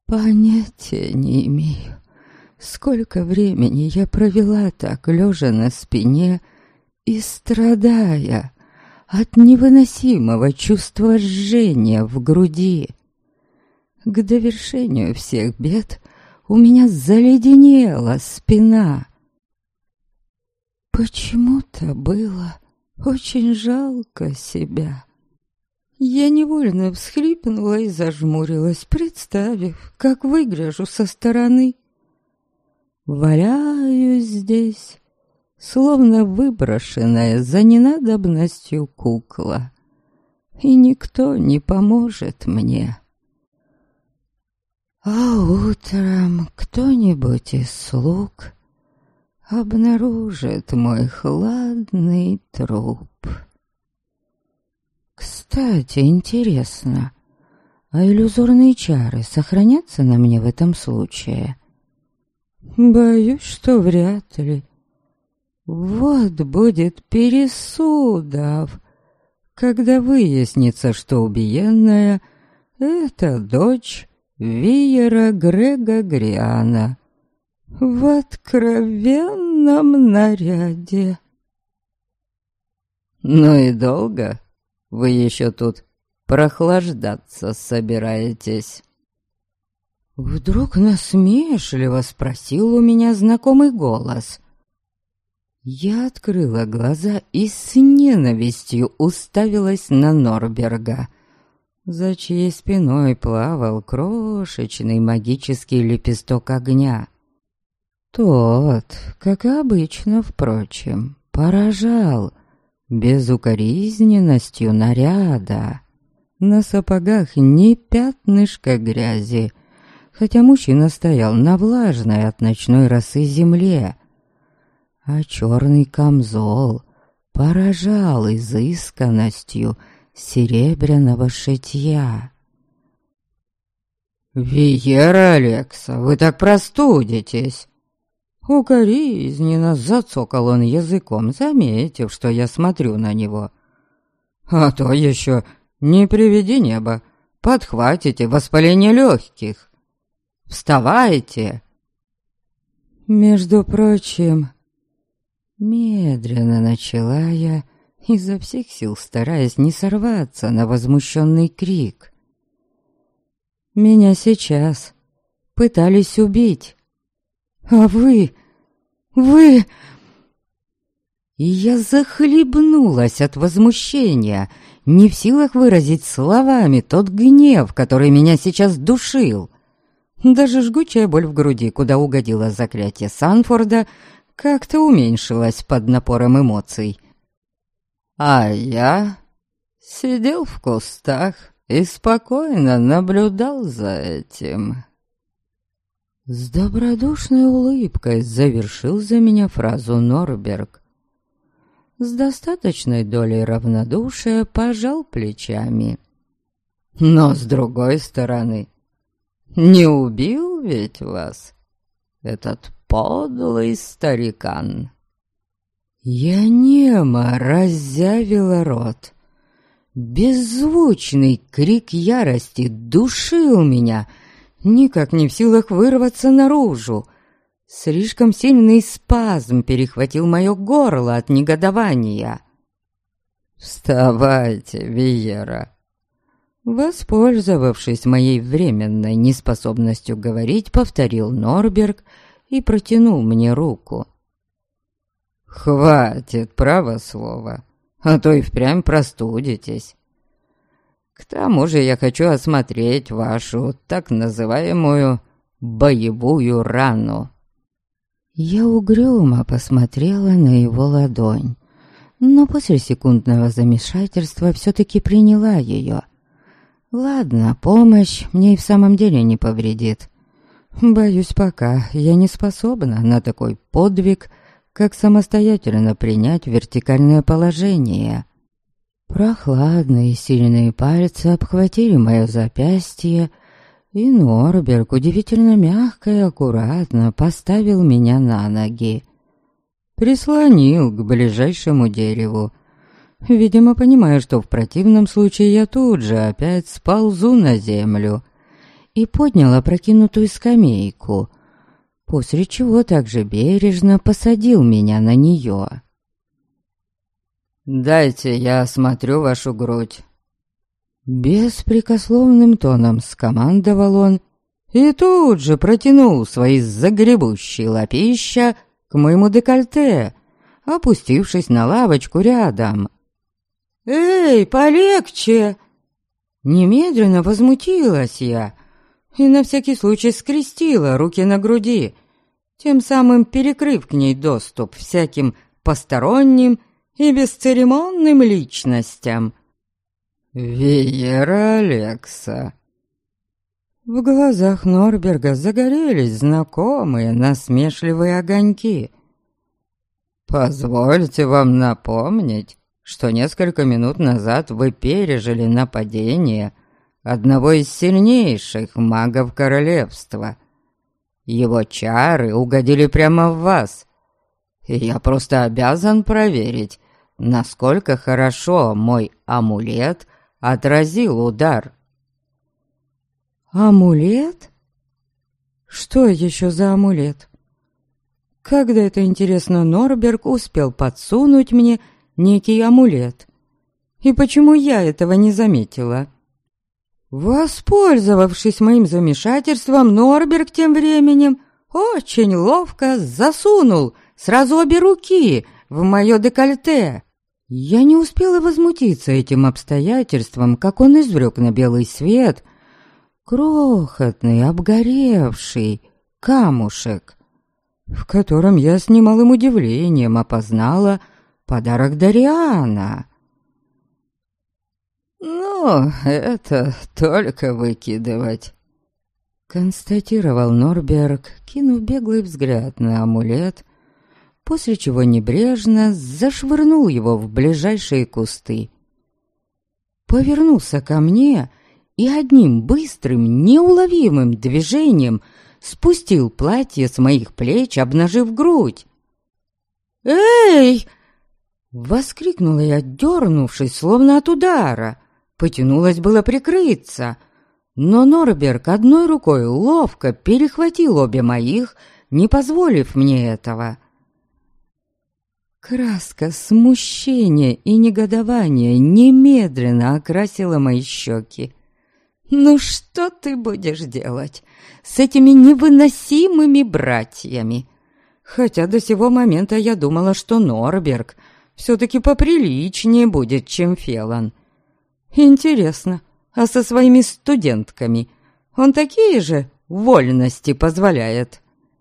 Понятия не имею, сколько времени я провела так, лежа на спине и страдая от невыносимого чувства жжения в груди. К довершению всех бед у меня заледенела спина. Почему-то было очень жалко себя. Я невольно всхлипнула и зажмурилась, представив, как выгляжу со стороны. Валяюсь здесь, словно выброшенная за ненадобностью кукла, и никто не поможет мне. А утром кто-нибудь из слуг обнаружит мой хладный труп. Кстати, интересно, а иллюзорные чары сохранятся на мне в этом случае? Боюсь, что вряд ли. Вот будет пересудов, когда выяснится, что убиенная — это дочь Виера Грега Гриана в откровенном наряде. Ну и долго вы еще тут прохлаждаться собираетесь? Вдруг насмешливо спросил у меня знакомый голос. Я открыла глаза и с ненавистью уставилась на Норберга, за чьей спиной плавал крошечный магический лепесток огня. Тот, как и обычно, впрочем, поражал безукоризненностью наряда. На сапогах ни пятнышка грязи, хотя мужчина стоял на влажной от ночной росы земле, а черный камзол поражал изысканностью серебряного шитья. «Виера Алекса, вы так простудитесь!» Укоризненно зацокал он языком, заметив, что я смотрю на него. «А то еще, не приведи небо, подхватите воспаление легких. Вставайте!» Между прочим, медленно начала я, изо всех сил стараясь не сорваться на возмущенный крик. Меня сейчас пытались убить. А вы... И я захлебнулась от возмущения, не в силах выразить словами тот гнев, который меня сейчас душил. Даже жгучая боль в груди, куда угодило заклятие Санфорда, как-то уменьшилась под напором эмоций. А я сидел в кустах и спокойно наблюдал за этим. С добродушной улыбкой завершил за меня фразу Норберг. С достаточной долей равнодушия пожал плечами. Но с другой стороны, не убил ведь вас этот подлый старикан? Я немо разъявила рот. Беззвучный крик ярости душил меня, никак не в силах вырваться наружу. Слишком сильный спазм перехватил мое горло от негодования. «Вставайте, Виера!» Воспользовавшись моей временной неспособностью говорить, повторил Норберг и протянул мне руку. «Хватит, право слово, а то и впрямь простудитесь. К тому же я хочу осмотреть вашу так называемую боевую рану». Я угрюмо посмотрела на его ладонь, но после секундного замешательства все-таки приняла ее. Ладно, помощь мне и в самом деле не повредит. Боюсь, пока я не способна на такой подвиг, как самостоятельно принять вертикальное положение. Прохладные сильные пальцы обхватили мое запястье, и Норберг удивительно мягко и аккуратно поставил меня на ноги. Прислонил к ближайшему дереву, видимо, понимая, что в противном случае я тут же опять сползу на землю, и поднял опрокинутую скамейку, после чего также бережно посадил меня на нее. «Дайте я осмотрю вашу грудь». Беспрекословным тоном скомандовал он и тут же протянул свои загребущие лапища к моему декольте, опустившись на лавочку рядом. «Эй, полегче!» Немедленно возмутилась я и на всякий случай скрестила руки на груди, тем самым перекрыв к ней доступ всяким посторонним и бесцеремонным личностям. «Веера Алекса». В глазах Норберга загорелись знакомые насмешливые огоньки. «Позвольте вам напомнить, что несколько минут назад вы пережили нападение одного из сильнейших магов королевства. Его чары угодили прямо в вас, и я просто обязан проверить, насколько хорошо мой амулет отразил удар». «Амулет? Что еще за амулет? Когда это, интересно, Норберг успел подсунуть мне некий амулет? И почему я этого не заметила?» Воспользовавшись моим замешательством, Норберг тем временем очень ловко засунул сразу обе руки в мое декольте. Я не успела возмутиться этим обстоятельством, как он извлек на белый свет крохотный, обгоревший камушек, в котором я с немалым удивлением опознала подарок Дариана. «Ну, это только выкидывать», — констатировал Норберг, кинув беглый взгляд на амулет, после чего небрежно зашвырнул его в ближайшие кусты. Повернулся ко мне и одним быстрым, неуловимым движением спустил платье с моих плеч, обнажив грудь. «Эй!» — воскликнула я, дернувшись, словно от удара. Потянулась было прикрыться, но Норберг одной рукой ловко перехватил обе моих, не позволив мне этого. Краска смущения и негодования немедленно окрасила мои щеки. «Ну что ты будешь делать с этими невыносимыми братьями?» Хотя до сего момента я думала, что Норберг все-таки поприличнее будет, чем Фелан. Интересно, а со своими студентками он такие же вольности позволяет?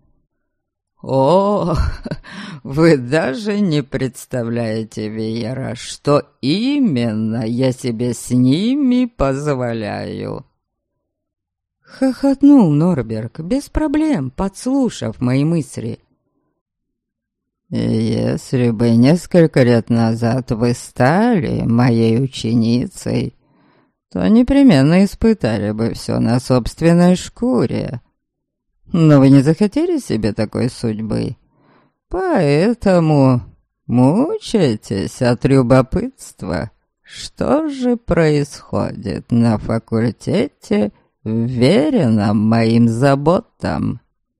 «О, вы даже не представляете, Веера, что именно я себе с ними позволяю!» Хохотнул Норберг, без проблем подслушав мои мысли. «Если бы несколько лет назад вы стали моей ученицей, то непременно испытали бы все на собственной шкуре. Но вы не захотели себе такой судьбы, поэтому мучаетесь от любопытства, что же происходит на факультете, вверенном моим заботам».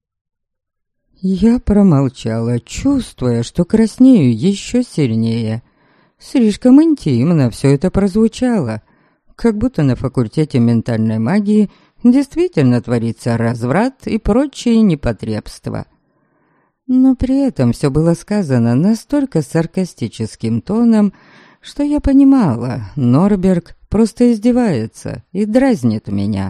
Я промолчала, чувствуя, что краснею еще сильнее. Слишком интимно все это прозвучало, как будто на факультете ментальной магии действительно творится разврат и прочие непотребства. Но при этом все было сказано настолько саркастическим тоном, что я понимала, Норберг просто издевается и дразнит меня.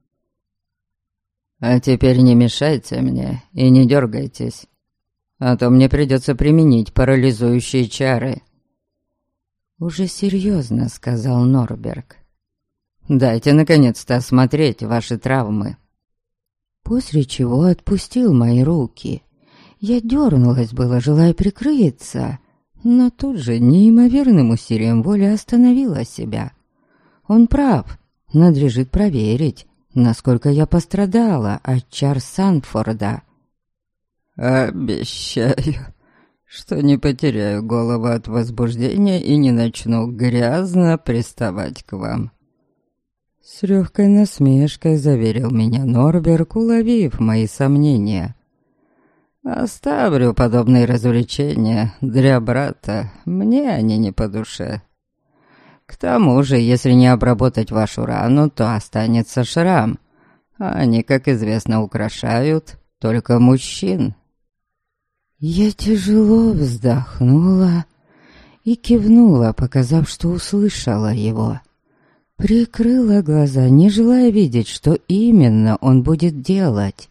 «А теперь не мешайте мне и не дергайтесь, а то мне придется применить парализующие чары». Уже серьезно сказал Норберг. «Дайте наконец-то осмотреть ваши травмы». После чего отпустил мои руки. Я дернулась было, желая прикрыться, но тут же неимоверным усилием воли остановила себя. Он прав, надлежит проверить, насколько я пострадала от чар Сандфорда. «Обещаю, что не потеряю голову от возбуждения и не начну грязно приставать к вам. С легкой насмешкой заверил меня Норберг, уловив мои сомнения. «Оставлю подобные развлечения для брата, мне они не по душе. К тому же, если не обработать вашу рану, то останется шрам. Они, как известно, украшают только мужчин». Я тяжело вздохнула и кивнула, показав, что услышала его. Прикрыла глаза, не желая видеть, что именно он будет делать.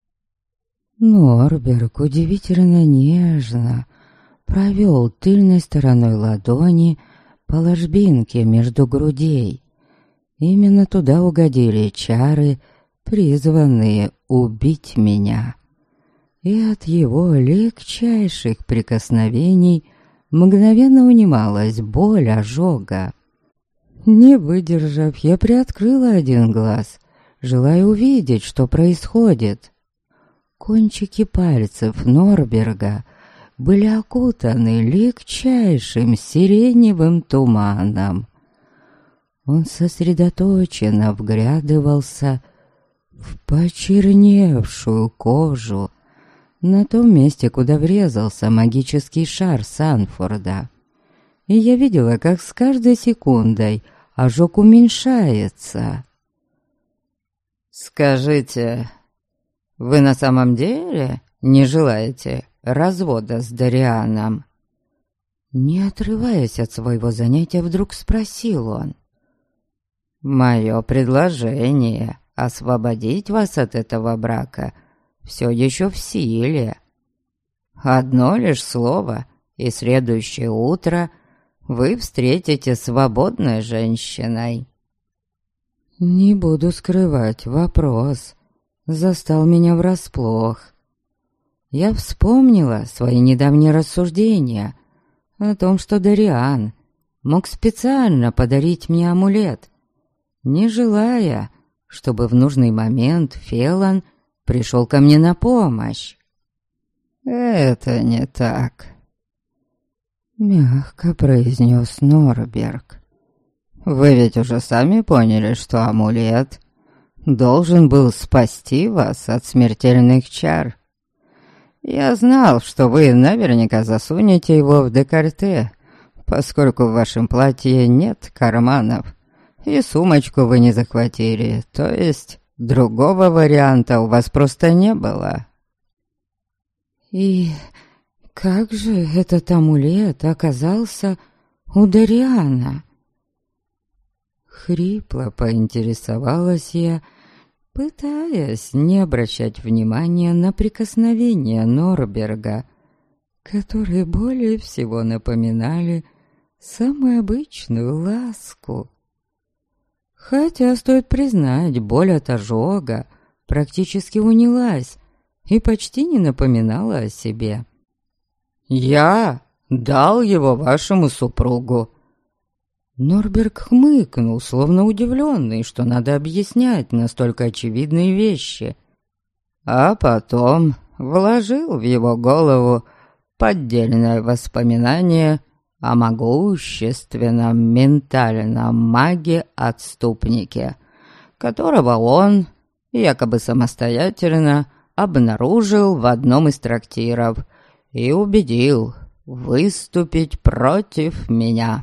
Норберг удивительно нежно провел тыльной стороной ладони по ложбинке между грудей. Именно туда угодили чары, призванные убить меня. И от его легчайших прикосновений мгновенно унималась боль ожога. Не выдержав, я приоткрыла один глаз, желая увидеть, что происходит. Кончики пальцев Норберга были окутаны легчайшим сиреневым туманом. Он сосредоточенно вглядывался в почерневшую кожу на том месте, куда врезался магический шар Санфорда. И я видела, как с каждой секундой ожог уменьшается. «Скажите, вы на самом деле не желаете развода с Дарианом?» Не отрываясь от своего занятия, вдруг спросил он. «Мое предложение освободить вас от этого брака все еще в силе. Одно лишь слово, и следующее утро вы встретите свободной женщиной». Не буду скрывать, вопрос застал меня врасплох. Я вспомнила свои недавние рассуждения о том, что Дариан мог специально подарить мне амулет, не желая, чтобы в нужный момент Фелан пришел ко мне на помощь. «Это не так», — мягко произнес Норберг. «Вы ведь уже сами поняли, что амулет должен был спасти вас от смертельных чар. Я знал, что вы наверняка засунете его в декольте, поскольку в вашем платье нет карманов, и сумочку вы не захватили, то есть другого варианта у вас просто не было». «И как же этот амулет оказался у Дариана?» Хрипло поинтересовалась я, пытаясь не обращать внимания на прикосновения Норберга, которые более всего напоминали самую обычную ласку. Хотя, стоит признать, боль от ожога практически унялась и почти не напоминала о себе. «Я дал его вашему супругу». Норберг хмыкнул, словно удивленный, что надо объяснять настолько очевидные вещи. А потом вложил в его голову поддельное воспоминание о могущественном ментальном маге-отступнике, которого он, якобы самостоятельно, обнаружил в одном из трактиров и убедил выступить против меня.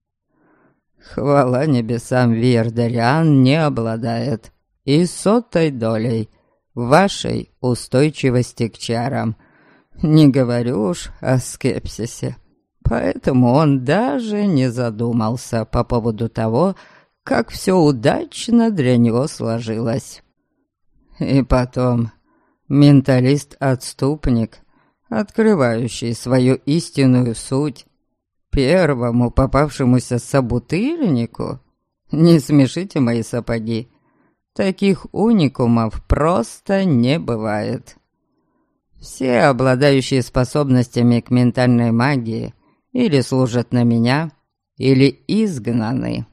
Хвала небесам, Виердариан не обладает и сотой долей вашей устойчивости к чарам, не говорю уж о скепсисе. Поэтому он даже не задумался по поводу того, как все удачно для него сложилось. И потом, менталист-отступник, открывающий свою истинную суть первому попавшемуся собутыльнику? Не смешите мои сапоги. Таких уникумов просто не бывает. Все, обладающие способностями к ментальной магии, или служат на меня, или изгнаны.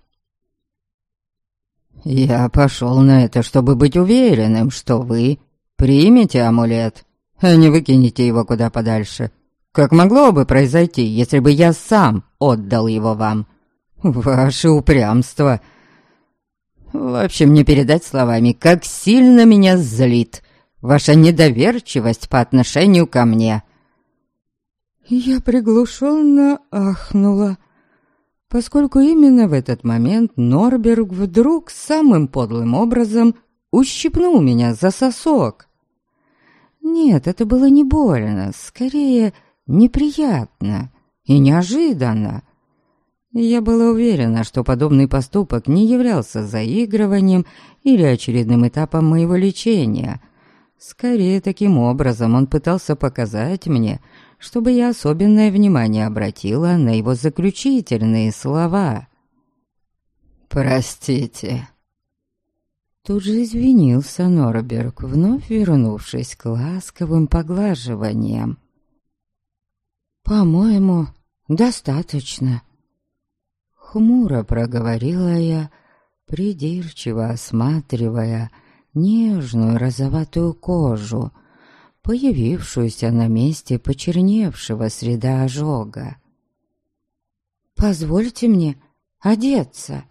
Я пошел на это, чтобы быть уверенным, что вы примете амулет, а не выкинете его куда подальше. Как могло бы произойти, если бы я сам отдал его вам? Ваше упрямство. В общем, не передать словами, как сильно меня злит ваша недоверчивость по отношению ко мне». Я приглушенно ахнула, поскольку именно в этот момент Норберг вдруг самым подлым образом ущипнул меня за сосок. Нет, это было не больно, скорее неприятно и неожиданно. Я была уверена, что подобный поступок не являлся заигрыванием или очередным этапом моего лечения. Скорее, таким образом он пытался показать мне, чтобы я особенное внимание обратила на его заключительные слова. «Простите». Тут же извинился Норберг, вновь вернувшись к ласковым поглаживаниям. «По-моему, достаточно». Хмуро проговорила я, придирчиво осматривая нежную розоватую кожу, появившуюся на месте почерневшего среда ожога. «Позвольте мне одеться».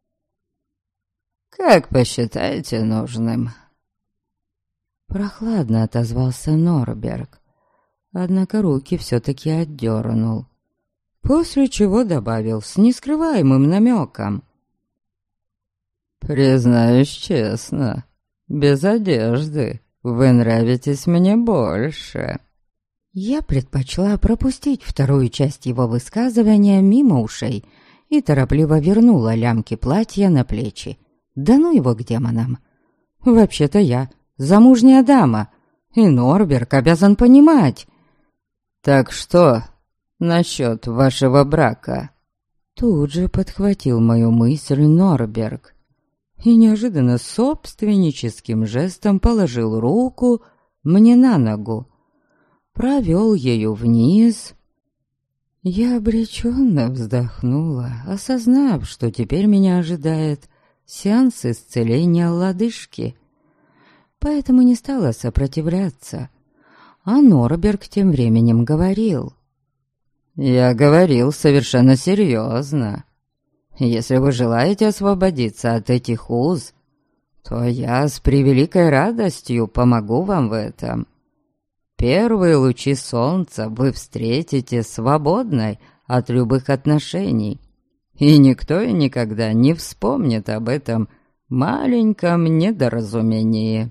«Как посчитаете нужным?» Прохладно отозвался Норберг, однако руки все-таки отдернул, после чего добавил с нескрываемым намеком: «Признаюсь честно, без одежды вы нравитесь мне больше». Я предпочла пропустить вторую часть его высказывания мимо ушей и торопливо вернула лямки платья на плечи. Да ну его к демонам. Вообще-то я замужняя дама, и Норберг обязан понимать. «Так что насчет вашего брака?» Тут же подхватил мою мысль Норберг и неожиданно собственническим жестом положил руку мне на ногу, провел ею вниз. Я обреченно вздохнула, осознав, что теперь меня ожидает сеанс исцеления лодыжки, поэтому не стала сопротивляться, а Норберг тем временем говорил: «Я говорил совершенно серьезно. Если вы желаете освободиться от этих уз, то я с превеликой радостью помогу вам в этом. Первые лучи солнца вы встретите свободной от любых отношений, и никто и никогда не вспомнит об этом маленьком недоразумении».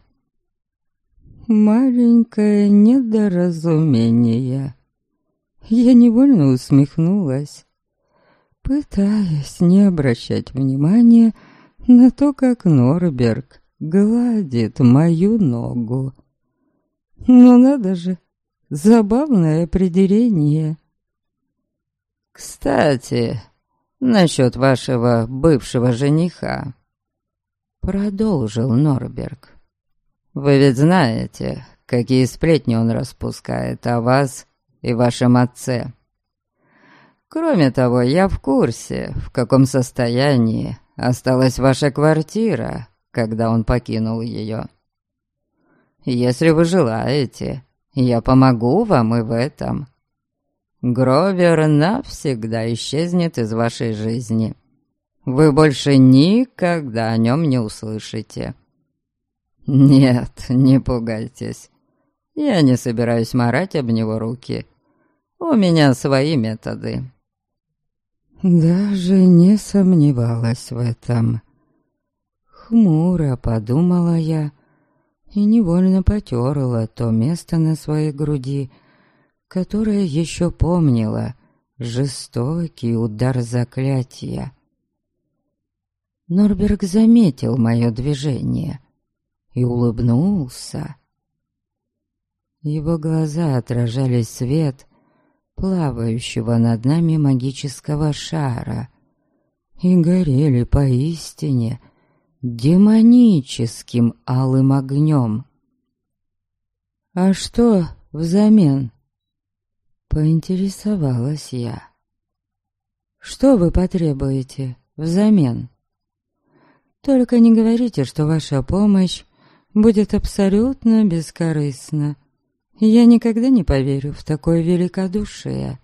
Маленькое недоразумение. Я невольно усмехнулась, пытаясь не обращать внимания на то, как Норберг гладит мою ногу. Но надо же, забавное определение. «Кстати, насчет вашего бывшего жениха», — продолжил Норберг. «Вы ведь знаете, какие сплетни он распускает о вас и вашем отце. Кроме того, я в курсе, в каком состоянии осталась ваша квартира, когда он покинул ее. Если вы желаете, я помогу вам и в этом. Гровер навсегда исчезнет из вашей жизни. Вы больше никогда о нем не услышите. Нет, не пугайтесь. Я не собираюсь марать об него руки. У меня свои методы». Даже не сомневалась в этом. Хмуро подумала я и невольно потерла то место на своей груди, которое еще помнило жестокий удар заклятия. Норберг заметил мое движение и улыбнулся. Его глаза отражали свет плавающего над нами магического шара и горели поистине демоническим алым огнем. «А что взамен?» — поинтересовалась я. «Что вы потребуете взамен? Только не говорите, что ваша помощь будет абсолютно бескорыстна. Я никогда не поверю в такое великодушие».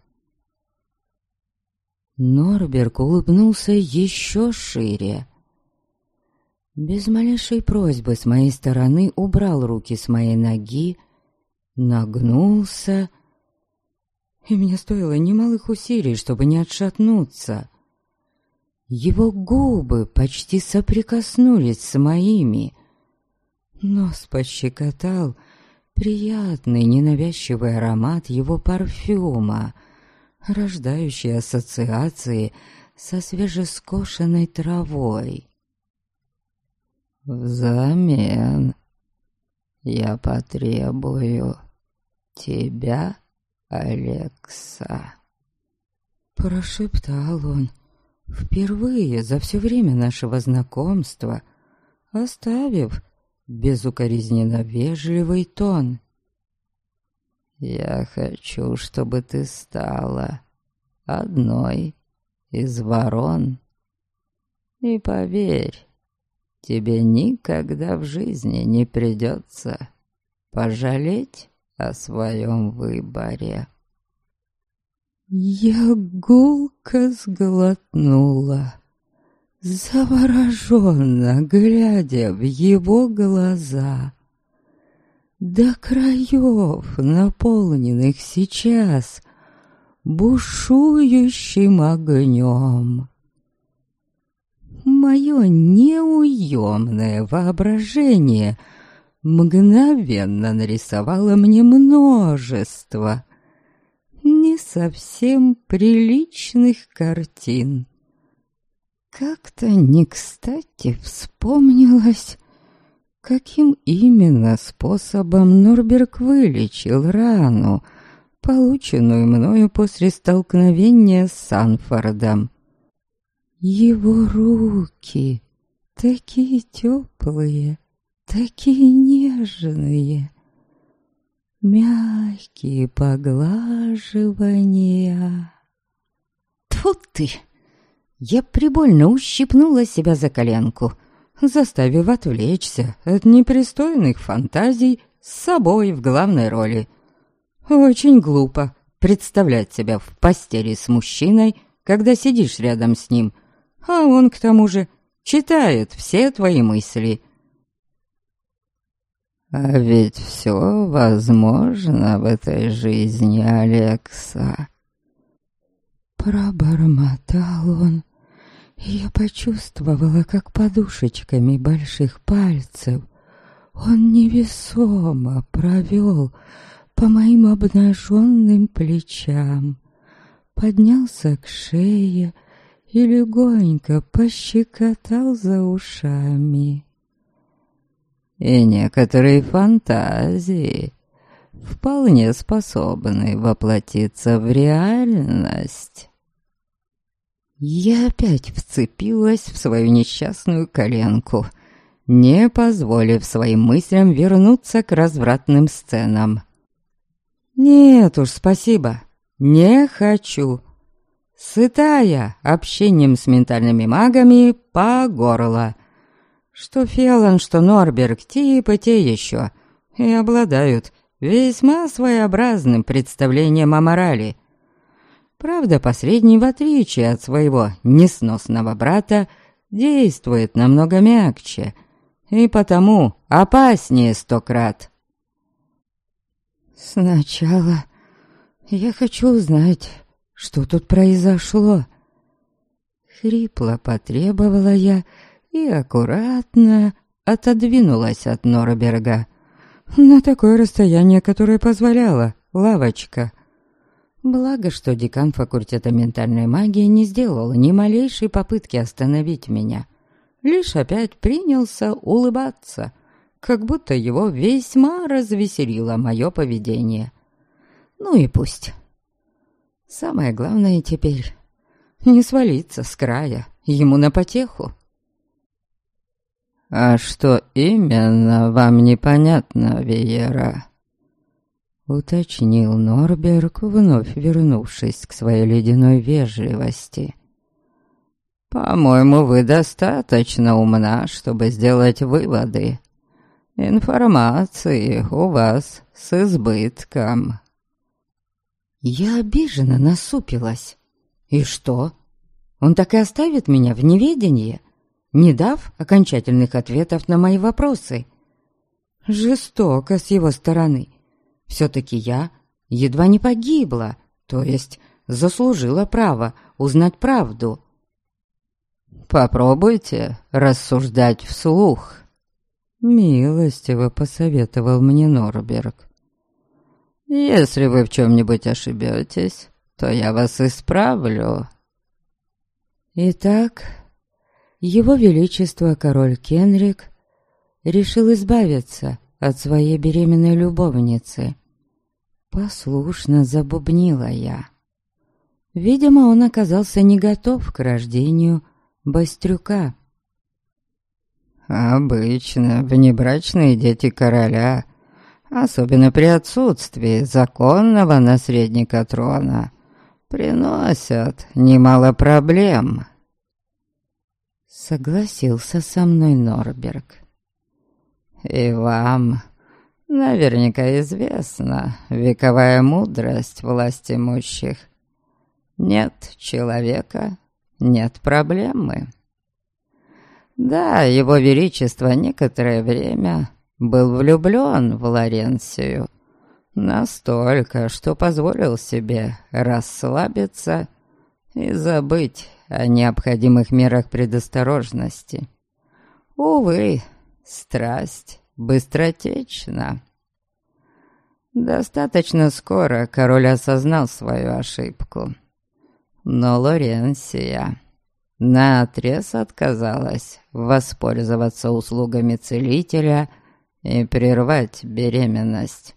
Норберг улыбнулся еще шире. без малейшей просьбы с моей стороны убрал руки с моей ноги, нагнулся, и мне стоило немалых усилий, чтобы не отшатнуться. Его губы почти соприкоснулись с моими. Нос пощекотал приятный ненавязчивый аромат его парфюма, рождающий ассоциации со свежескошенной травой. «Взамен я потребую тебя, Алекса», — прошептал он, впервые за все время нашего знакомства, оставив безукоризненно вежливый тон. «Я хочу, чтобы ты стала одной из ворон. И поверь, тебе никогда в жизни не придется пожалеть о своем выборе». Я гулко сглотнула, завороженно глядя в его глаза, до краев наполненных сейчас бушующим огнем. Мое неуемное воображение мгновенно нарисовало мне множество не совсем приличных картин. Как-то не кстати вспомнилось, каким именно способом Норберг вылечил рану, полученную мною после столкновения с Санфордом. Его руки, такие теплые, такие нежные, мягкие поглаживания. Тьфу ты! Я прибольно ущипнула себя за коленку, заставив отвлечься от непристойных фантазий с собой в главной роли. Очень глупо представлять себя в постели с мужчиной, когда сидишь рядом с ним, а он, к тому же, читает все твои мысли. А ведь все возможно в этой жизни, Алекса. Пробормотал он, и я почувствовала, как подушечками больших пальцев он невесомо провел по моим обнаженным плечам, поднялся к шее и легонько пощекотал за ушами. И некоторые фантазии вполне способны воплотиться в реальность. Я опять вцепилась в свою несчастную коленку, не позволив своим мыслям вернуться к развратным сценам. Нет уж, спасибо, не хочу. Сытая общением с ментальными магами по горло. Что Феллон, что Норберг, типа те еще, и обладают весьма своеобразным представлением о морали. Правда, последний, в отличие от своего несносного брата, действует намного мягче и потому опаснее 100 крат. Сначала я хочу узнать, что тут произошло. Хрипло потребовала я и аккуратно отодвинулась от Норберга на такое расстояние, которое позволяла лавочка. Благо, что декан факультета ментальной магии не сделал ни малейшей попытки остановить меня. Лишь опять принялся улыбаться, как будто его весьма развеселило мое поведение. Ну и пусть. Самое главное теперь не свалиться с края ему на потеху. «А что именно вам непонятно, Виера?» — уточнил Норберг, вновь вернувшись к своей ледяной вежливости. «По-моему, вы достаточно умна, чтобы сделать выводы. Информации у вас с избытком». Я обиженно насупилась. «И что? Он так и оставит меня в неведении? не дав окончательных ответов на мои вопросы. Жестоко с его стороны. Все-таки я едва не погибла, то есть заслужила право узнать правду. «Попробуйте рассуждать вслух», — милостиво посоветовал мне Норберг. «Если вы в чем-нибудь ошибетесь, то я вас исправлю». Итак, его величество король Кенрик решил избавиться от своей беременной любовницы. Послушно забубнила я. Видимо, он оказался не готов к рождению Бастрюка. Обычно внебрачные дети короля, особенно при отсутствии законного наследника трона, приносят немало проблем. Согласился со мной Норберг. И вам наверняка известна вековая мудрость властимущих. Нет человека, нет проблемы. Да, его величество некоторое время был влюблен в Лоренцию, настолько, что позволил себе расслабиться и забыть о необходимых мерах предосторожности. Увы, страсть быстротечна. Достаточно скоро король осознал свою ошибку. Но Лоренция наотрез отказалась воспользоваться услугами целителя и прервать беременность.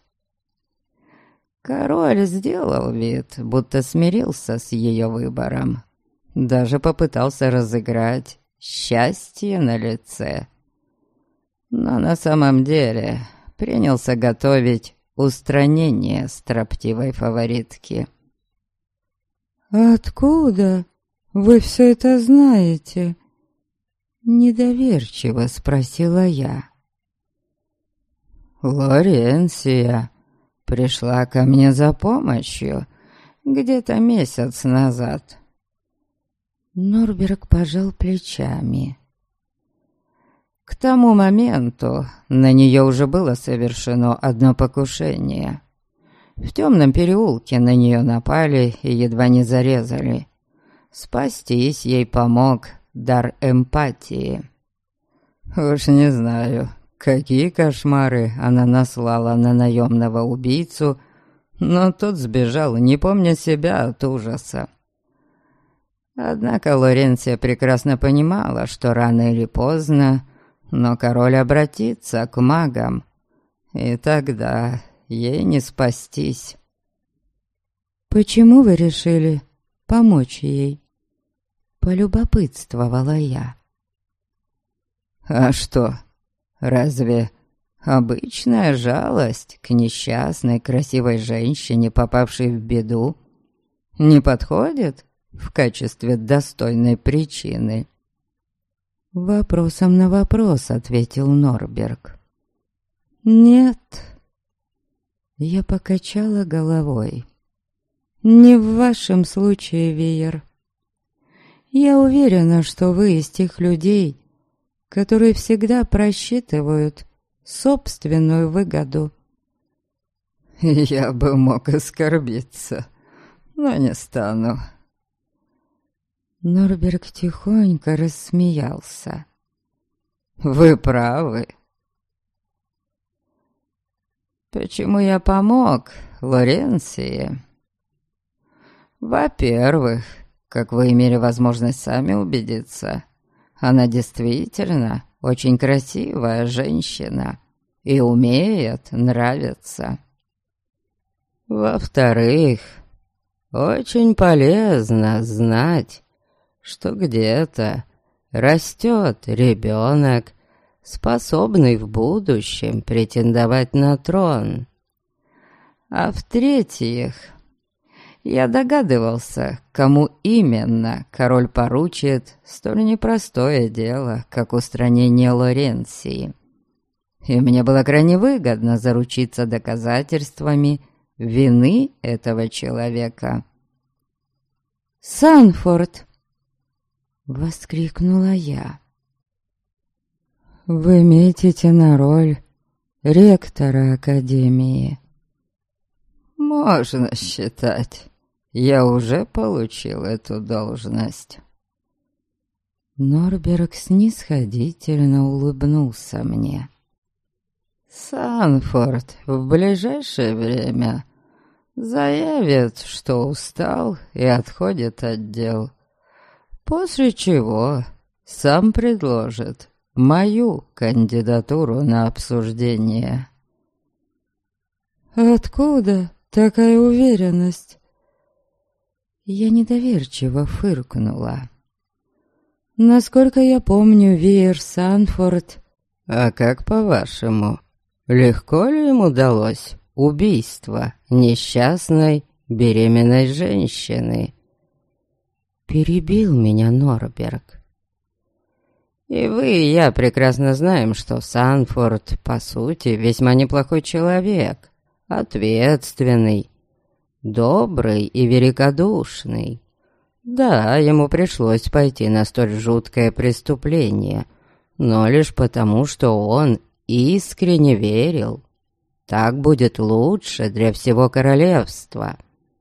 Король сделал вид, будто смирился с ее выбором. Даже попытался разыграть счастье на лице. Но на самом деле принялся готовить устранение строптивой фаворитки. «Откуда вы все это знаете?» Недоверчиво спросила я. «Лоренция пришла ко мне за помощью где-то месяц назад». Норберг пожал плечами. К тому моменту на нее уже было совершено одно покушение. В темном переулке на нее напали и едва не зарезали. Спастись ей помог дар эмпатии. Уж не знаю, какие кошмары она наслала на наемного убийцу, но тот сбежал, не помня себя от ужаса. Однако Лоренция прекрасно понимала, что рано или поздно, но король обратится к магам, и тогда ей не спастись. «Почему вы решили помочь ей?» — полюбопытствовала я. «А что, разве обычная жалость к несчастной красивой женщине, попавшей в беду, не подходит в качестве достойной причины?» Вопросом на вопрос ответил Норберг. «Нет». Я покачала головой. «Не в вашем случае, Виер. Я уверена, что вы из тех людей, которые всегда просчитывают собственную выгоду». «Я бы мог оскорбиться, но не стану». Норберг тихонько рассмеялся. «Вы правы». «Почему я помог Лоренции?» «Во-первых, как вы имели возможность сами убедиться, она действительно очень красивая женщина и умеет нравиться. Во-вторых, очень полезно знать, что где-то растет ребенок, способный в будущем претендовать на трон. А в-третьих, я догадывался, кому именно король поручит столь непростое дело, как устранение Лоренции. И мне было крайне выгодно заручиться доказательствами вины этого человека. «Санфорд!» — воскликнула я. Вы метите на роль ректора Академии. Можно считать, я уже получил эту должность. Норберг снисходительно улыбнулся мне. Санфорд в ближайшее время заявит, что устал и отходит от дел, после чего сам предложит мою кандидатуру на обсуждение. Откуда такая уверенность? Я недоверчиво фыркнула. Насколько я помню, Виер Санфорд... А как по-вашему, легко ли им удалось убийство несчастной беременной женщины? Перебил меня Норберг. И вы, и я прекрасно знаем, что Санфорд, по сути, весьма неплохой человек, ответственный, добрый и великодушный. Да, ему пришлось пойти на столь жуткое преступление, но лишь потому, что он искренне верил. Так будет лучше для всего королевства.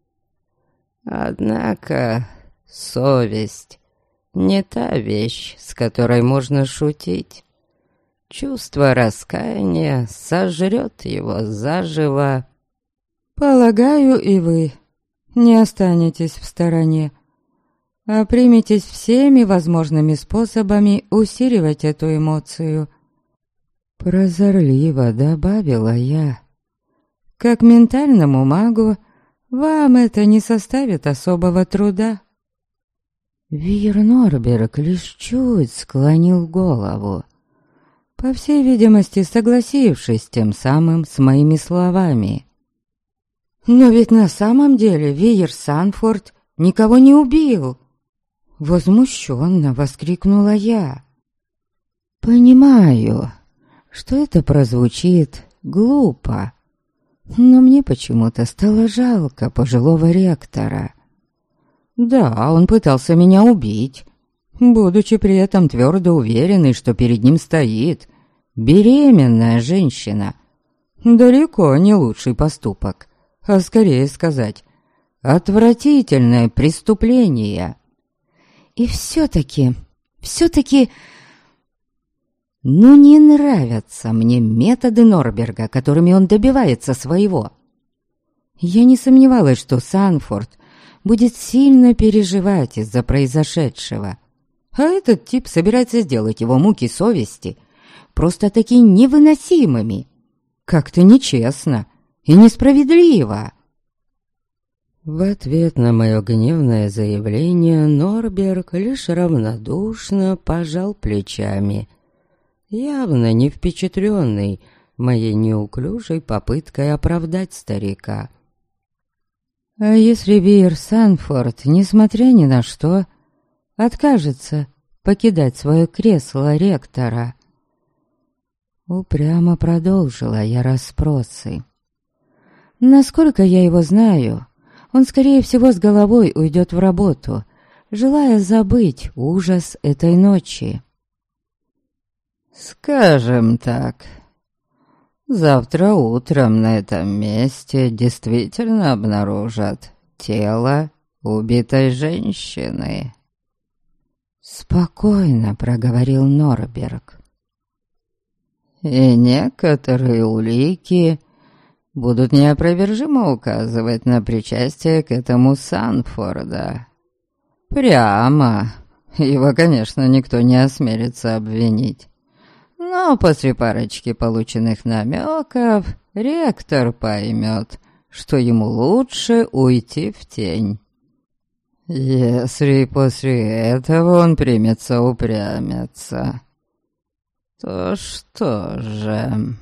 Однако совесть не та вещь, с которой можно шутить. Чувство раскаяния сожрет его заживо. Полагаю, и вы не останетесь в стороне, а приметесь всеми возможными способами усиливать эту эмоцию. Прозорливо добавила я. Как ментальному магу, вам это не составит особого труда. Виер Норберг лишь чуть склонил голову, по всей видимости, согласившись тем самым с моими словами. Но ведь на самом деле Виер Санфорд никого не убил. Возмущенно воскликнула я. Понимаю, что это прозвучит глупо, но мне почему-то стало жалко пожилого ректора. Да, он пытался меня убить, будучи при этом твердо уверенный, что перед ним стоит беременная женщина. Далеко не лучший поступок, а скорее сказать, отвратительное преступление. И все-таки... Ну, не нравятся мне методы Норберга, которыми он добивается своего. Я не сомневалась, что Санфорд будет сильно переживать из-за произошедшего. А этот тип собирается сделать его муки совести просто-таки невыносимыми. Как-то нечестно и несправедливо. В ответ на мое гневное заявление Норберг лишь равнодушно пожал плечами, явно не впечатленный моей неуклюжей попыткой оправдать старика. А если Виер Санфорд, несмотря ни на что, откажется покидать свое кресло ректора? Упрямо продолжила я расспросы. Насколько я его знаю, он, скорее всего, с головой уйдет в работу, желая забыть ужас этой ночи. Скажем так, завтра утром на этом месте действительно обнаружат тело убитой женщины. Спокойно проговорил Норберг. И некоторые улики будут неопровержимо указывать на причастие к этому Санфорда. Прямо. Его, конечно, никто не осмелится обвинить. Но после парочки полученных намеков ректор поймет, что ему лучше уйти в тень. Если после этого он примется упрямиться, то что же...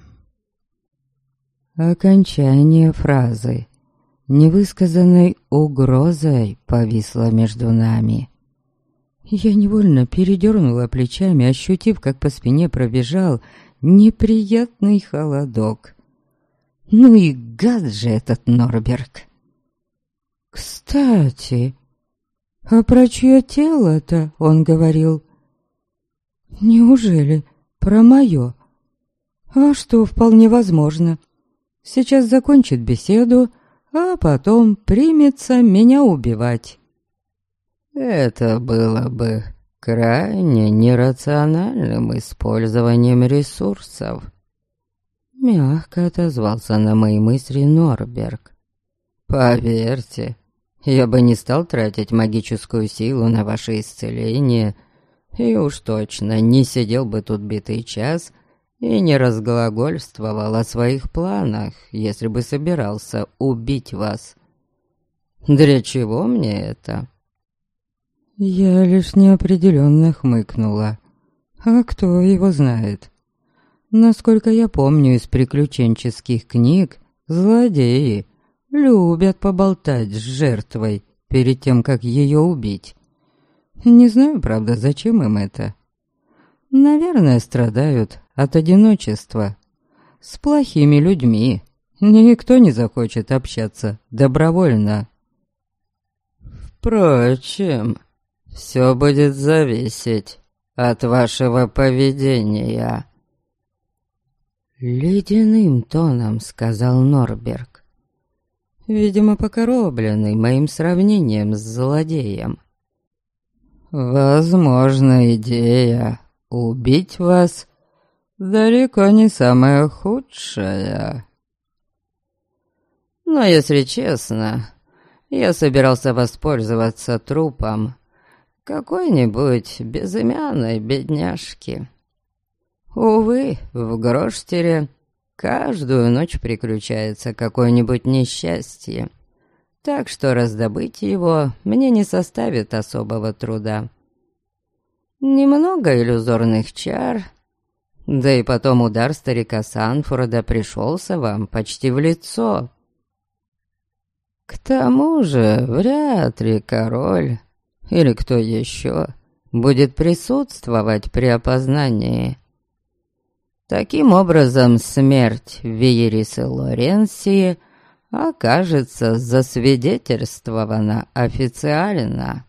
Окончание фразы, невысказанной угрозой, повисло между нами. Я невольно передернула плечами, ощутив, как по спине пробежал неприятный холодок. Ну и гад же этот Норберг! Кстати, а про чье тело-то он говорил? Неужели про моё. А что, вполне возможно. Сейчас закончит беседу, а потом примется меня убивать. Это было бы крайне нерациональным использованием ресурсов. Мягко отозвался на мои мысли Норберг. Поверьте, я бы не стал тратить магическую силу на ваше исцеление, и уж точно не сидел бы тут битый час и не разглагольствовал о своих планах, если бы собирался убить вас. Для чего мне это? Я лишь неопределенно хмыкнула. А кто его знает? Насколько я помню из приключенческих книг, злодеи любят поболтать с жертвой перед тем, как ее убить. Не знаю, правда, зачем им это. Наверное, страдают от одиночества. С плохими людьми никто не захочет общаться добровольно. Впрочем, все будет зависеть от вашего поведения. Ледяным тоном сказал Норберг, видимо, покоробленный моим сравнением с злодеем. Возможно, идея убить вас далеко не самая худшая. Но, если честно, я собирался воспользоваться трупом какой-нибудь безымянной бедняжки. Увы, в Гроштере каждую ночь приключается какое-нибудь несчастье, так что раздобыть его мне не составит особого труда. Немного иллюзорных чар, да и потом удар старика Санфорда пришелся вам почти в лицо. К тому же вряд ли король или кто еще будет присутствовать при опознании. Таким образом, смерть Виерисы Лоренсии окажется засвидетельствована официально.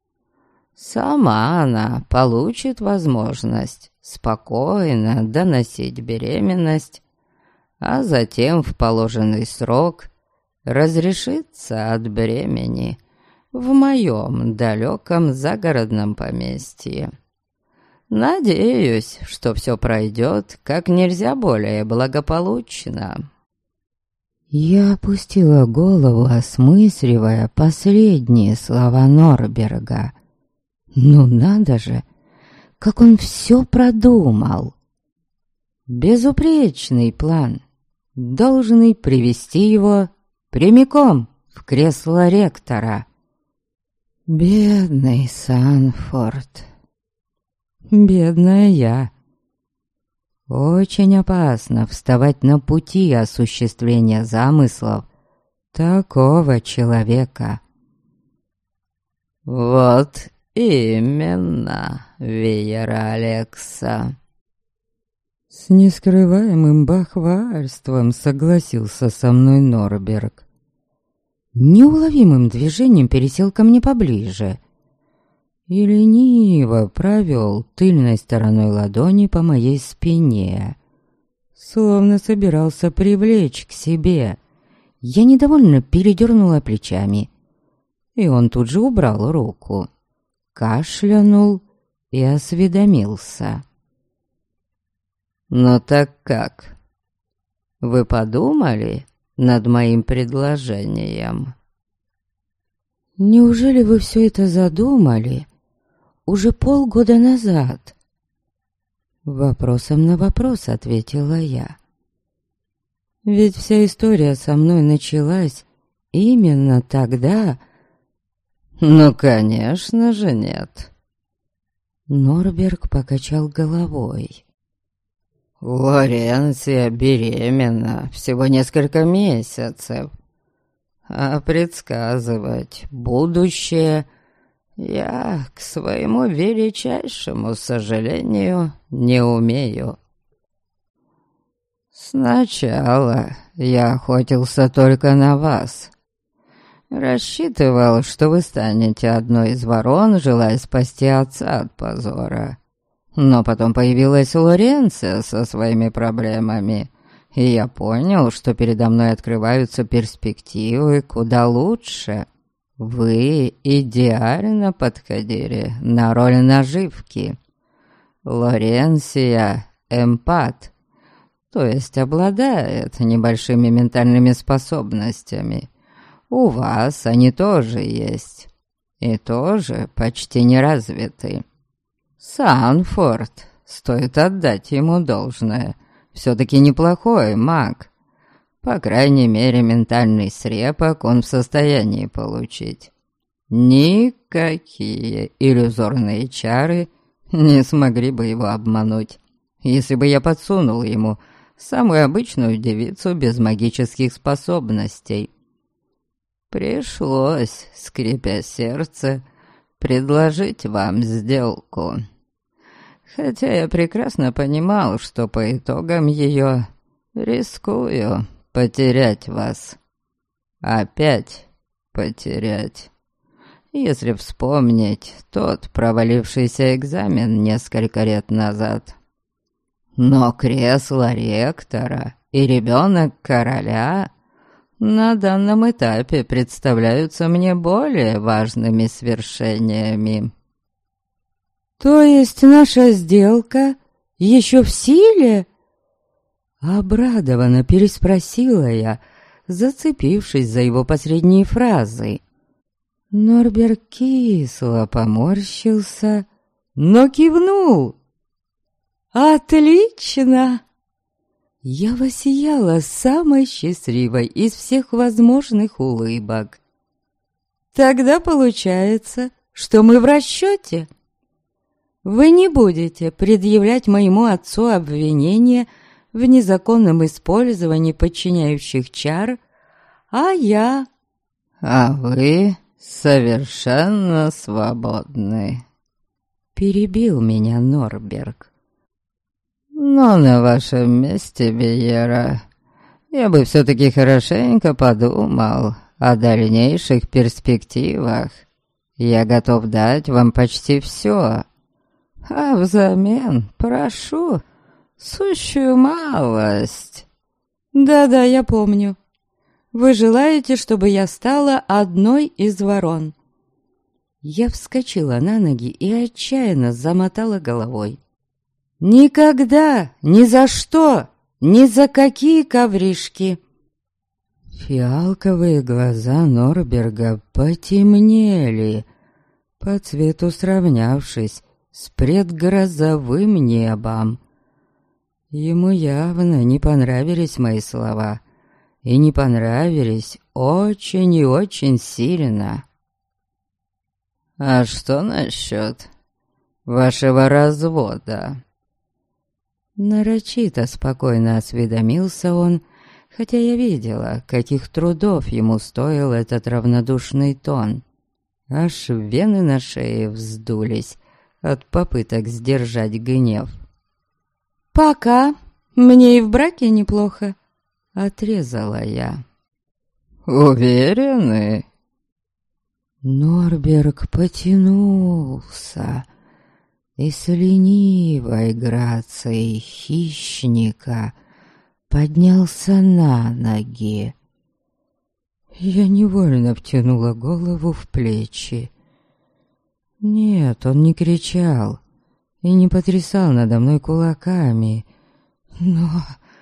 Сама она получит возможность спокойно доносить беременность, а затем в положенный срок разрешится от бремени в моем далеком загородном поместье. Надеюсь, что все пройдет как нельзя более благополучно. Я опустила голову, осмысливая последние слова Норберга. Ну надо же, как он все продумал. Безупречный план, должный привести его прямиком в кресло ректора. Бедный Санфорд. Бедная я. Очень опасно вставать на пути осуществления замыслов такого человека. Вот именно, Виера Алекса. С нескрываемым бахвальством согласился со мной Норберг. Неуловимым движением пересел ко мне поближе и лениво провел тыльной стороной ладони по моей спине, словно собирался привлечь к себе. Я недовольно передернула плечами, и он тут же убрал руку, кашлянул и осведомился. «Ну так как? Вы подумали над моим предложением?» «Неужели вы все это задумали уже полгода назад?» Вопросом на вопрос ответила я. «Ведь вся история со мной началась именно тогда». «Ну, конечно же, нет». Норберг покачал головой. «Лоренсия беременна всего несколько месяцев, а предсказывать будущее я, к своему величайшему сожалению, не умею. Сначала я охотился только на вас. Рассчитывал, что вы станете одной из ворон, желая спасти отца от позора. Но потом появилась Лоренция со своими проблемами, и я понял, что передо мной открываются перспективы куда лучше. Вы идеально подходили на роль наживки. Лоренция — эмпат, то есть обладает небольшими ментальными способностями. У вас они тоже есть, и тоже почти не развиты. Санфорд, стоит отдать ему должное, все-таки неплохой маг. По крайней мере, ментальный срепок он в состоянии получить. Никакие иллюзорные чары не смогли бы его обмануть, если бы я подсунул ему самую обычную девицу без магических способностей. Пришлось, скрипя сердце, предложить вам сделку. Хотя я прекрасно понимал, что по итогам ее рискую потерять вас. Опять потерять. Если вспомнить тот провалившийся экзамен несколько лет назад. Но кресло ректора и ребенок короля на данном этапе представляются мне более важными свершениями. «То есть наша сделка еще в силе?» Обрадованно переспросила я, зацепившись за его последние фразы. Норберг кисло поморщился, но кивнул. «Отлично!» Я воссияла самой счастливой из всех возможных улыбок. «Тогда получается, что мы в расчете. Вы не будете предъявлять моему отцу обвинения в незаконном использовании подчиняющих чар, а я...» «А вы совершенно свободны», — перебил меня Норберг. «Но на вашем месте, Виера, я бы все-таки хорошенько подумал о дальнейших перспективах. Я готов дать вам почти все, а взамен прошу сущую малость». «Да-да, я помню. Вы желаете, чтобы я стала одной из ворон?» Я вскочила на ноги и отчаянно замотала головой. «Никогда, ни за что, ни за какие ковришки!» Фиалковые глаза Норберга потемнели, по цвету сравнявшись с предгрозовым небом. Ему явно не понравились мои слова, и не понравились очень и очень сильно. «А что насчет вашего развода?» Нарочито спокойно осведомился он, хотя я видела, каких трудов ему стоил этот равнодушный тон. Аж вены на шее вздулись от попыток сдержать гнев. «Пока мне и в браке неплохо», — отрезала я. «Уверены?» Норберг потянулся и с ленивой грацией хищника поднялся на ноги. Я невольно втянула голову в плечи. Нет, он не кричал и не потрясал надо мной кулаками, но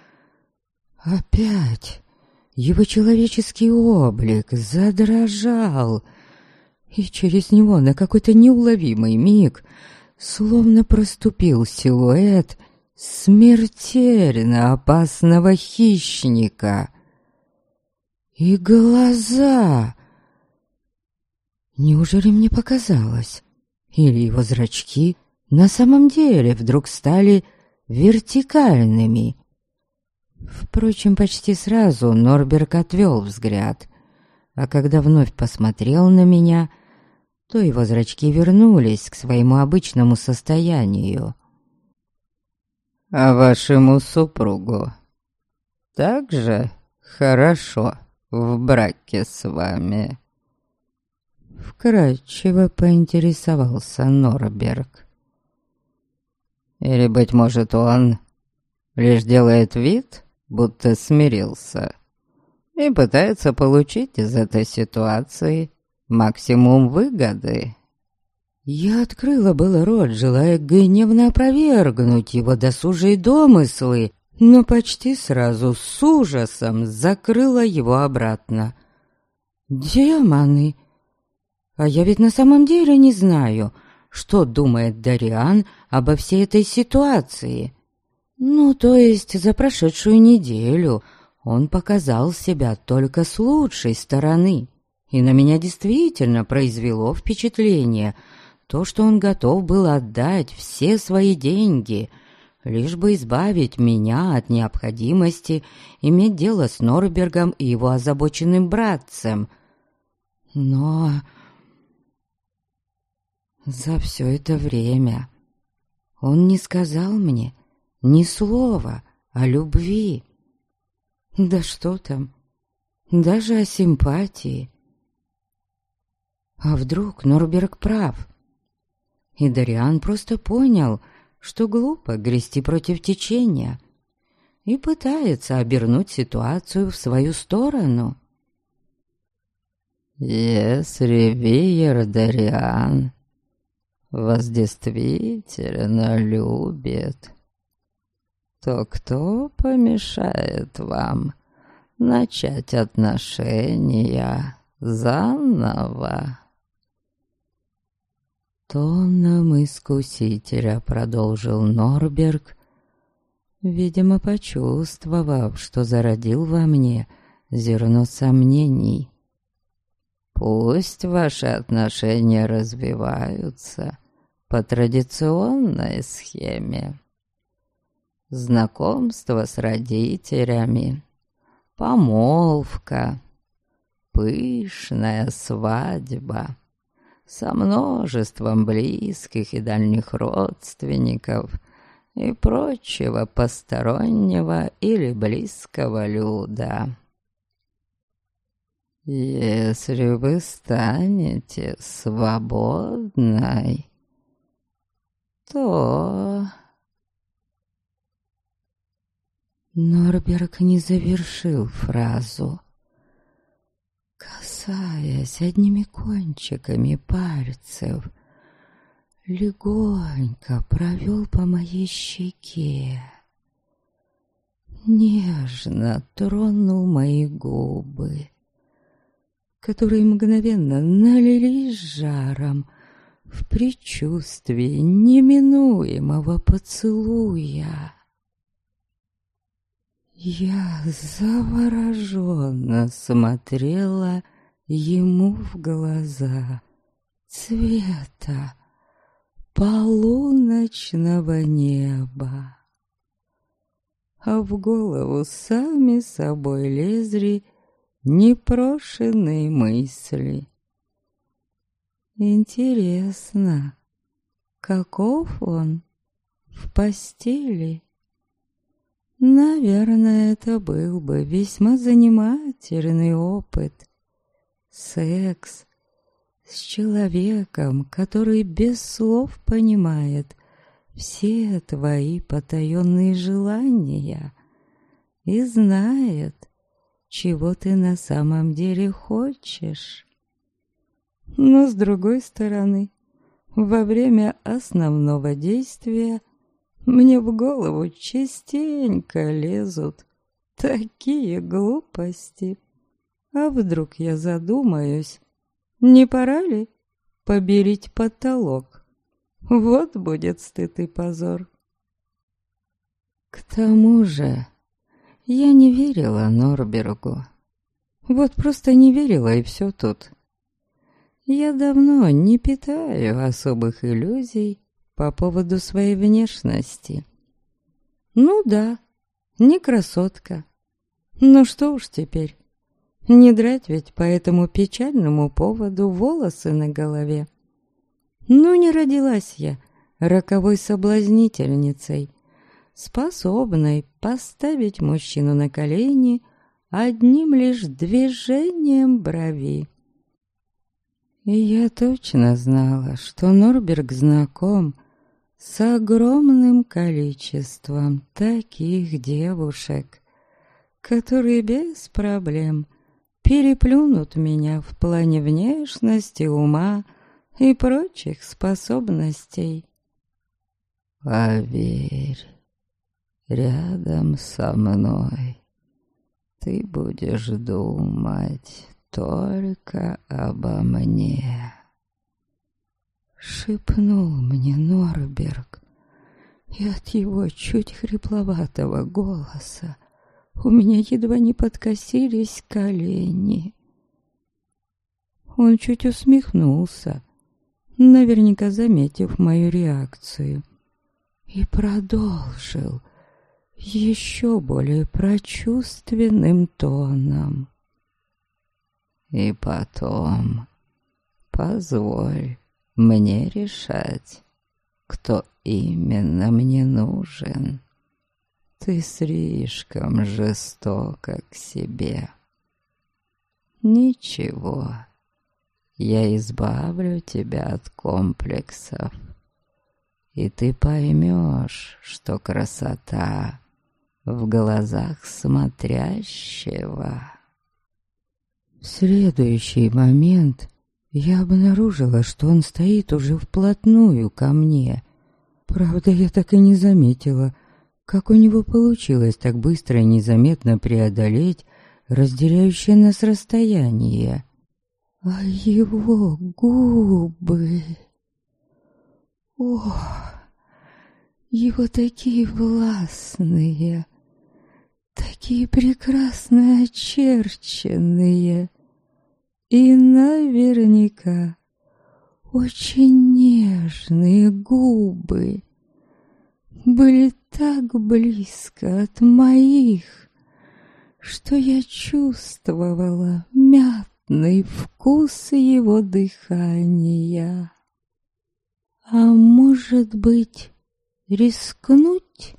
опять его человеческий облик задрожал, и через него на какой-то неуловимый миг словно проступил силуэт смертельно опасного хищника. И глаза... Неужели мне показалось? Или его зрачки на самом деле вдруг стали вертикальными? Впрочем, почти сразу Норберг отвел взгляд, а когда вновь посмотрел на меня, то его зрачки вернулись к своему обычному состоянию. «А вашему супругу также хорошо в браке с вами?» Вкратчиво поинтересовался Норберг. Или, быть может, он лишь делает вид, будто смирился, и пытается получить из этой ситуации максимум выгоды. Я открыла было рот, желая гневно опровергнуть его досужие домыслы, но почти сразу с ужасом закрыла его обратно. Демоны! А я ведь на самом деле не знаю, что думает Дариан обо всей этой ситуации. Ну, то есть за прошедшую неделю он показал себя только с лучшей стороны, и на меня действительно произвело впечатление то, что он готов был отдать все свои деньги, лишь бы избавить меня от необходимости иметь дело с Норбергом и его озабоченным братцем. Но за все это время он не сказал мне ни слова о любви. Да что там, даже о симпатии. А вдруг Норберг прав? И Дариан просто понял, что глупо грести против течения, и пытается обернуть ситуацию в свою сторону. Если Виер Дариан вас действительно любит, то кто помешает вам начать отношения заново? Тоном искусителя продолжил Норберг, видимо, почувствовав, что зародил во мне зерно сомнений. Пусть ваши отношения развиваются по традиционной схеме. Знакомство с родителями, помолвка, пышная свадьба со множеством близких и дальних родственников и прочего постороннего или близкого люда. Если вы станете свободной, то... Норберг не завершил фразу. Касаясь одними кончиками пальцев, легонько провел по моей щеке, нежно тронул мои губы, которые мгновенно налились жаром в предчувствии неминуемого поцелуя. Я завороженно смотрела ему в глаза цвета полуночного неба, а в голову сами собой лезли непрошенные мысли. Интересно, каков он в постели? Наверное, это был бы весьма занимательный опыт. Секс с человеком, который без слов понимает все твои потаенные желания и знает, чего ты на самом деле хочешь. Но с другой стороны, во время основного действия мне в голову частенько лезут такие глупости. А вдруг я задумаюсь, не пора ли побелить потолок? Вот будет стыд и позор. К тому же я не верила Норбергу. Вот просто не верила, и все тут. Я давно не питаю особых иллюзий по поводу своей внешности. Ну да, не красотка. Ну что уж теперь, не драть ведь по этому печальному поводу волосы на голове. Ну не родилась я роковой соблазнительницей, способной поставить мужчину на колени одним лишь движением брови. И я точно знала, что Норберг знаком с огромным количеством таких девушек, которые без проблем переплюнут меня в плане внешности, ума и прочих способностей. Поверь, рядом со мной ты будешь думать только обо мне. Шепнул мне Норберг, и от его чуть хрипловатого голоса у меня едва не подкосились колени. Он чуть усмехнулся, наверняка заметив мою реакцию, и продолжил еще более прочувственным тоном. И потом позволь мне решать, кто именно мне нужен. Ты слишком жестока к себе. Ничего, я избавлю тебя от комплексов, и ты поймешь, что красота в глазах смотрящего. В следующий момент я обнаружила, что он стоит уже вплотную ко мне. Правда, я так и не заметила, как у него получилось так быстро и незаметно преодолеть разделяющее нас расстояние. А его губы... Ох, его такие властные, такие прекрасно очерченные и наверняка очень нежные губы были так близко от моих, что я чувствовала мятный вкус его дыхания. А может быть, рискнуть?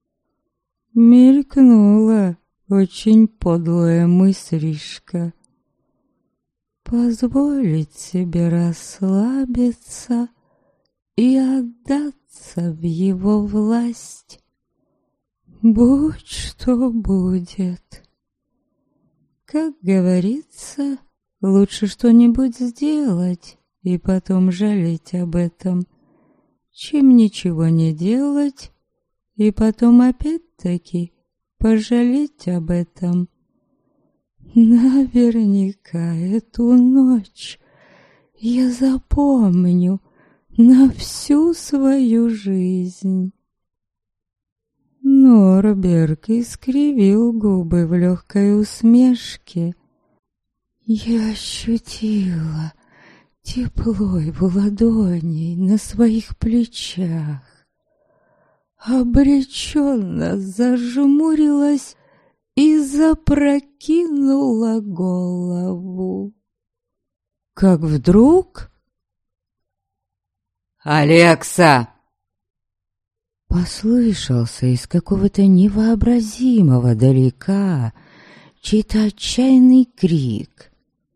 Мелькнула очень подлая мыслишка. Позволить себе расслабиться и отдаться в его власть. Будь что будет. Как говорится, лучше что-нибудь сделать и потом жалеть об этом, чем ничего не делать и потом опять-таки пожалеть об этом. Наверняка эту ночь я запомню на всю свою жизнь. Норберг искривил губы в легкой усмешке. Я ощутила тепло его ладоней на своих плечах. Обреченно зажмурилась и запрокинула голову. Как вдруг... «Алекса!» Послышался из какого-то невообразимого далека чей-то отчаянный крик.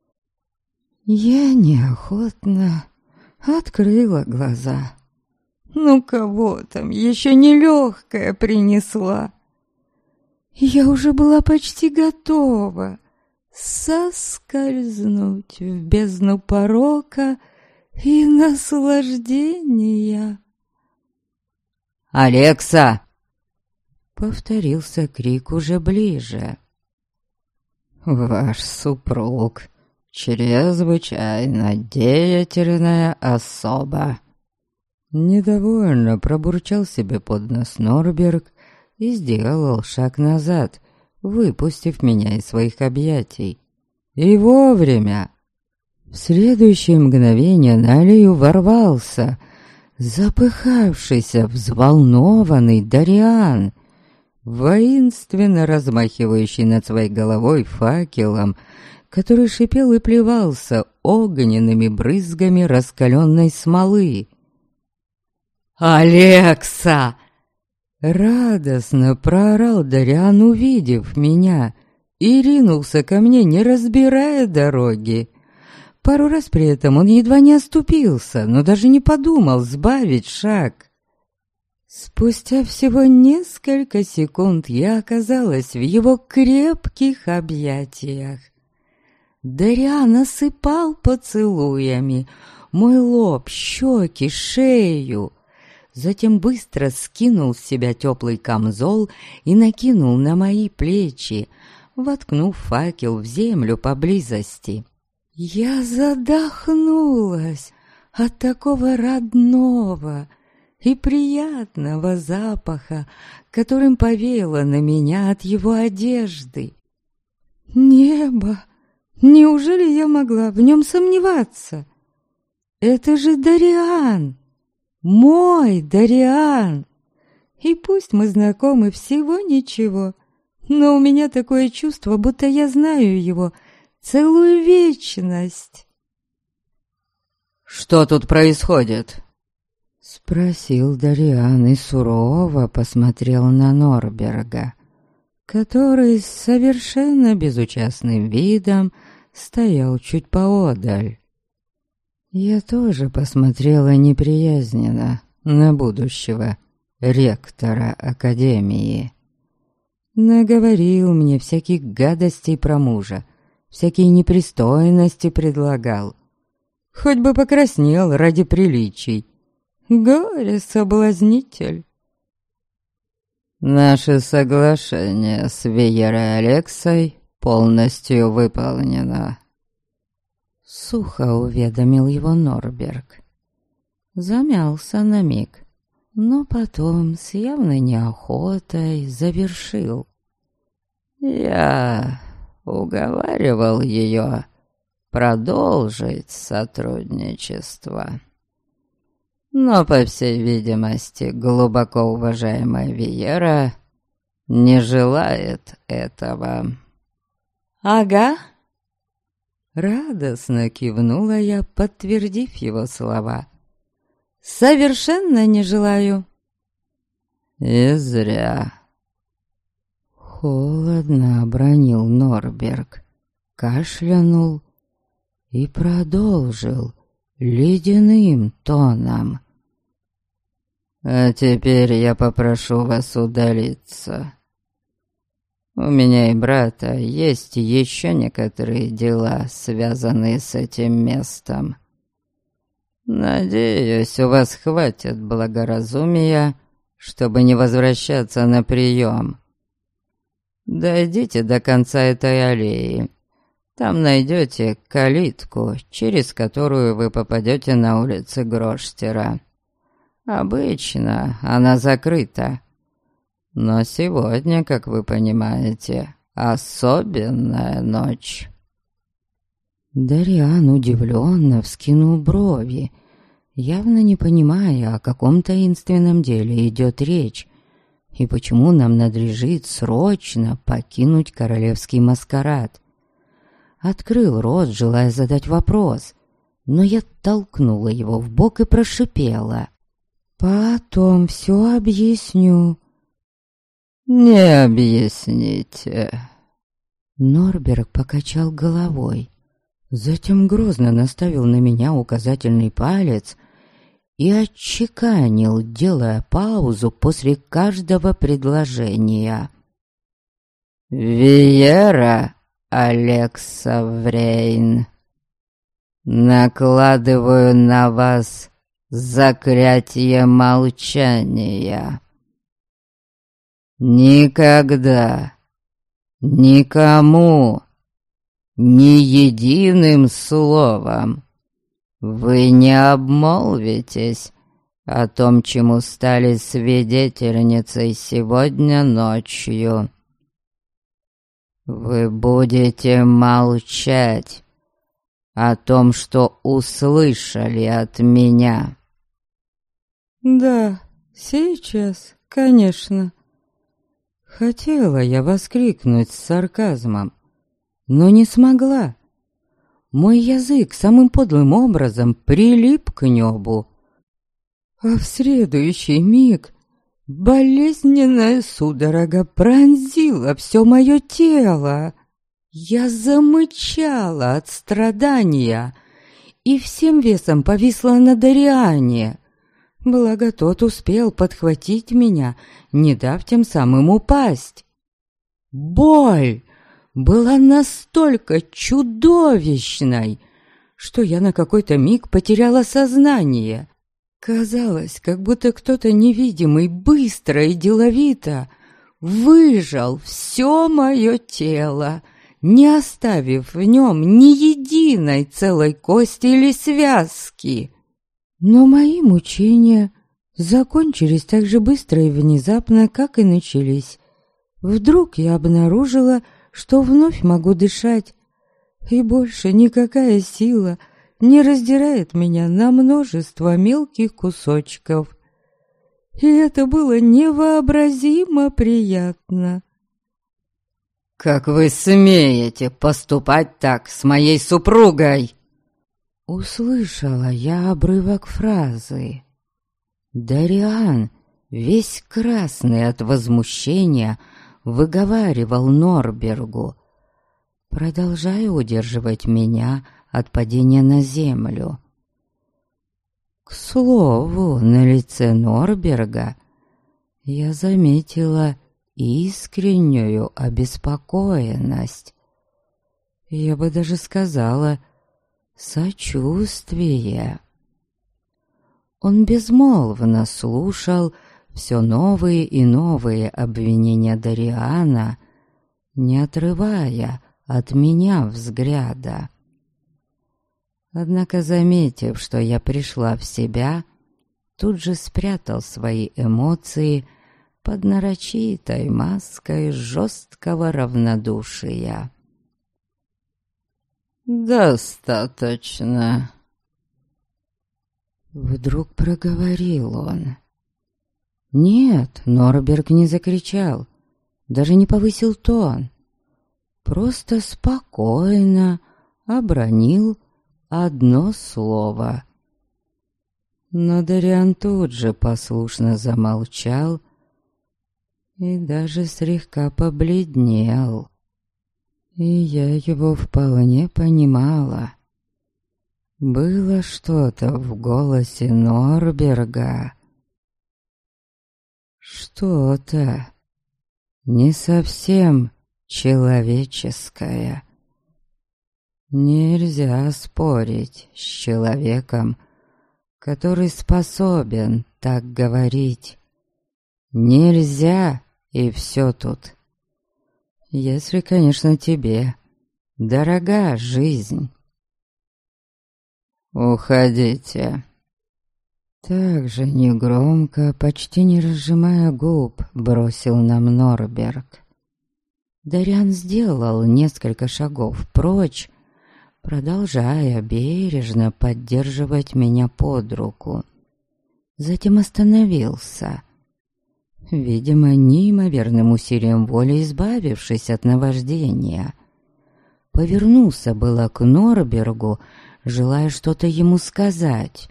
Я неохотно открыла глаза. Ну кого там еще нелегкая принесла? Я уже была почти готова соскользнуть в бездну порока и наслаждения. «Алекса!» Повторился крик уже ближе. «Ваш супруг чрезвычайно деятельная особа». Недовольно пробурчал себе под нос Норберг и сделал шаг назад, выпустив меня из своих объятий. И вовремя. В следующее мгновение на аллею ворвался запыхавшийся, взволнованный Дариан, воинственно размахивающий над своей головой факелом, который шипел и плевался огненными брызгами раскаленной смолы. «Алекса!» Радостно проорал Дариан, увидев меня, и ринулся ко мне, не разбирая дороги. Пару раз при этом он едва не оступился, но даже не подумал сбавить шаг. Спустя всего несколько секунд я оказалась в его крепких объятиях. Дариан осыпал поцелуями мой лоб, щеки, шею. Затем быстро скинул с себя теплый камзол и накинул на мои плечи, воткнув факел в землю поблизости. Я задохнулась от такого родного и приятного запаха, которым повеяло на меня от его одежды. Небо! Неужели я могла в нем сомневаться? Это же Дариан! Мой Дариан! И пусть мы знакомы всего ничего, но у меня такое чувство, будто я знаю его целую вечность. «Что тут происходит?» — спросил Дариан и сурово посмотрел на Норберга, который с совершенно безучастным видом стоял чуть поодаль. Я тоже посмотрела неприязненно на будущего ректора академии. Наговорил мне всяких гадостей про мужа, всякие непристойности предлагал. Хоть бы покраснел ради приличий. Горе-соблазнитель. «Наше соглашение с Виерой Алексой полностью выполнено», — сухо уведомил его Норберг. Замялся на миг, но потом с явной неохотой завершил. «Я уговаривал ее продолжить сотрудничество. Но, по всей видимости, глубоко уважаемая Виера не желает этого». «Ага». Радостно кивнула я, подтвердив его слова. «Совершенно не желаю». «И зря». Холодно обронил Норберг, кашлянул и продолжил ледяным тоном. «А теперь я попрошу вас удалиться. У меня и брата есть еще некоторые дела, связанные с этим местом. Надеюсь, у вас хватит благоразумия, чтобы не возвращаться на прием. Дойдите до конца этой аллеи. Там найдете калитку, через которую вы попадете на улицы Гроштера. Обычно она закрыта. Но сегодня, как вы понимаете, особенная ночь». Дариан удивленно вскинул брови, явно не понимая, о каком таинственном деле идет речь, и почему нам надлежит срочно покинуть королевский маскарад. Открыл рот, желая задать вопрос, но я толкнула его в бок и прошипела: «Потом все объясню». «Не объясните». Норберг покачал головой, затем грозно наставил на меня указательный палец и отчеканил, делая паузу после каждого предложения. «Виера Алекса Врейн, накладываю на вас заклятие молчания. Никогда, никому, ни единым словом вы не обмолвитесь о том, чему стали свидетельницей сегодня ночью. Вы будете молчать о том, что услышали от меня». «Да, сейчас, конечно». Хотела я воскликнуть с сарказмом, но не смогла. Мой язык самым подлым образом прилип к небу. А в следующий миг болезненная судорога пронзила все мое тело. Я замычала от страдания и всем весом повисла на Дариане. Благо тот успел подхватить меня, не дав тем самым упасть. Боль была настолько чудовищной, что я на какой-то миг потеряла сознание. Казалось, как будто кто-то невидимый быстро и деловито выжал все мое тело, не оставив в нем ни единой целой кости или связки. Но мои мучения закончились так же быстро и внезапно, как и начались. Вдруг я обнаружила, что вновь могу дышать, и больше никакая сила не раздирает меня на множество мелких кусочков. И это было невообразимо приятно. «Как вы смеете поступать так с моей супругой?» Услышала я обрывок фразы. Дариан, весь красный от возмущения, выговаривал Норбергу, продолжая удерживать меня от падения на землю. К слову, на лице Норберга я заметила искреннюю обеспокоенность. Я бы даже сказала, сочувствие. Он безмолвно слушал все новые и новые обвинения Дариана, не отрывая от меня взгляда. Однако, заметив, что я пришла в себя, тут же спрятал свои эмоции под нарочитой маской жесткого равнодушия. «Достаточно», — вдруг проговорил он. Нет, Норберг не закричал, даже не повысил тон, просто спокойно обронил одно слово. Но Дариан тут же послушно замолчал и даже слегка побледнел. И я его вполне понимала. Было что-то в голосе Норберга. Что-то не совсем человеческое. Нельзя спорить с человеком, который способен так говорить. Нельзя, и все тут. Если, конечно, тебе дорога жизнь. «Уходите». Так же негромко, почти не разжимая губ, бросил нам Норберг. Дариан сделал несколько шагов прочь, продолжая бережно поддерживать меня под руку. Затем остановился, видимо, неимоверным усилием воли избавившись от наваждения. Повернулся было к Норбергу, желая что-то ему сказать.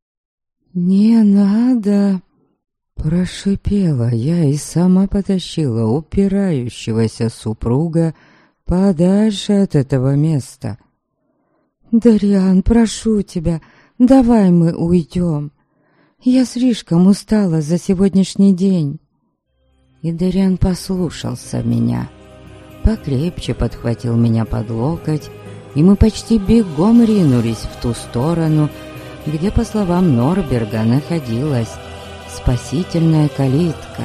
«Не надо!» — прошипела я и сама потащила упирающегося супруга подальше от этого места. «Дариан, прошу тебя, давай мы уйдем. Я слишком устала за сегодняшний день». И Дариан послушался меня, покрепче подхватил меня под локоть, и мы почти бегом ринулись в ту сторону, где, по словам Норберга, находилась спасительная калитка.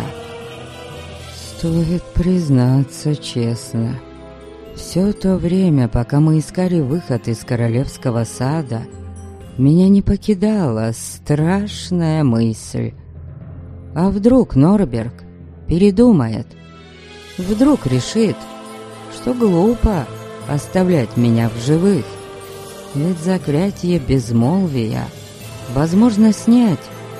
Стоит признаться честно, все то время, пока мы искали выход из королевского сада, меня не покидала страшная мысль. А вдруг Норберг передумает? Вдруг решит, что глупо оставлять меня в живых? Ведь заклятие безмолвия возможно снять,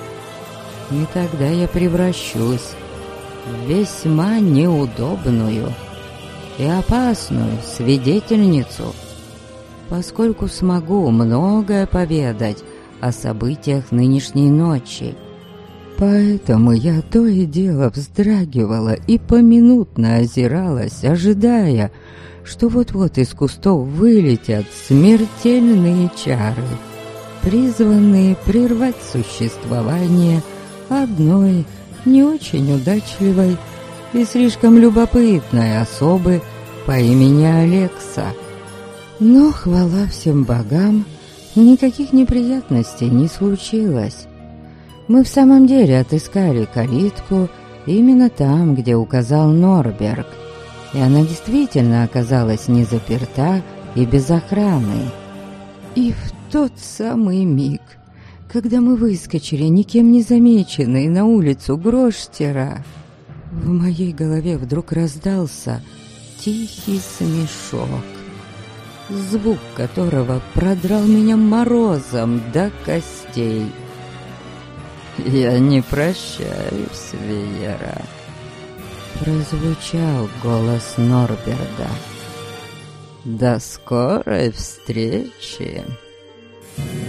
и тогда я превращусь в весьма неудобную и опасную свидетельницу, поскольку смогу многое поведать о событиях нынешней ночи. Поэтому я то и дело вздрагивала и поминутно озиралась, ожидая, что вот-вот из кустов вылетят смертельные чары, призванные прервать существование одной не очень удачливой и слишком любопытной особы по имени Алекса. Но, хвала всем богам, никаких неприятностей не случилось. Мы в самом деле отыскали калитку именно там, где указал Норберг, и она действительно оказалась не заперта и без охраны. И в тот самый миг, когда мы выскочили, никем не замеченные, на улицу Гроштера, в моей голове вдруг раздался тихий смешок, звук которого продрал меня морозом до костей. «Я не прощаюсь, Виера», — прозвучал голос Норберга. «До скорой встречи».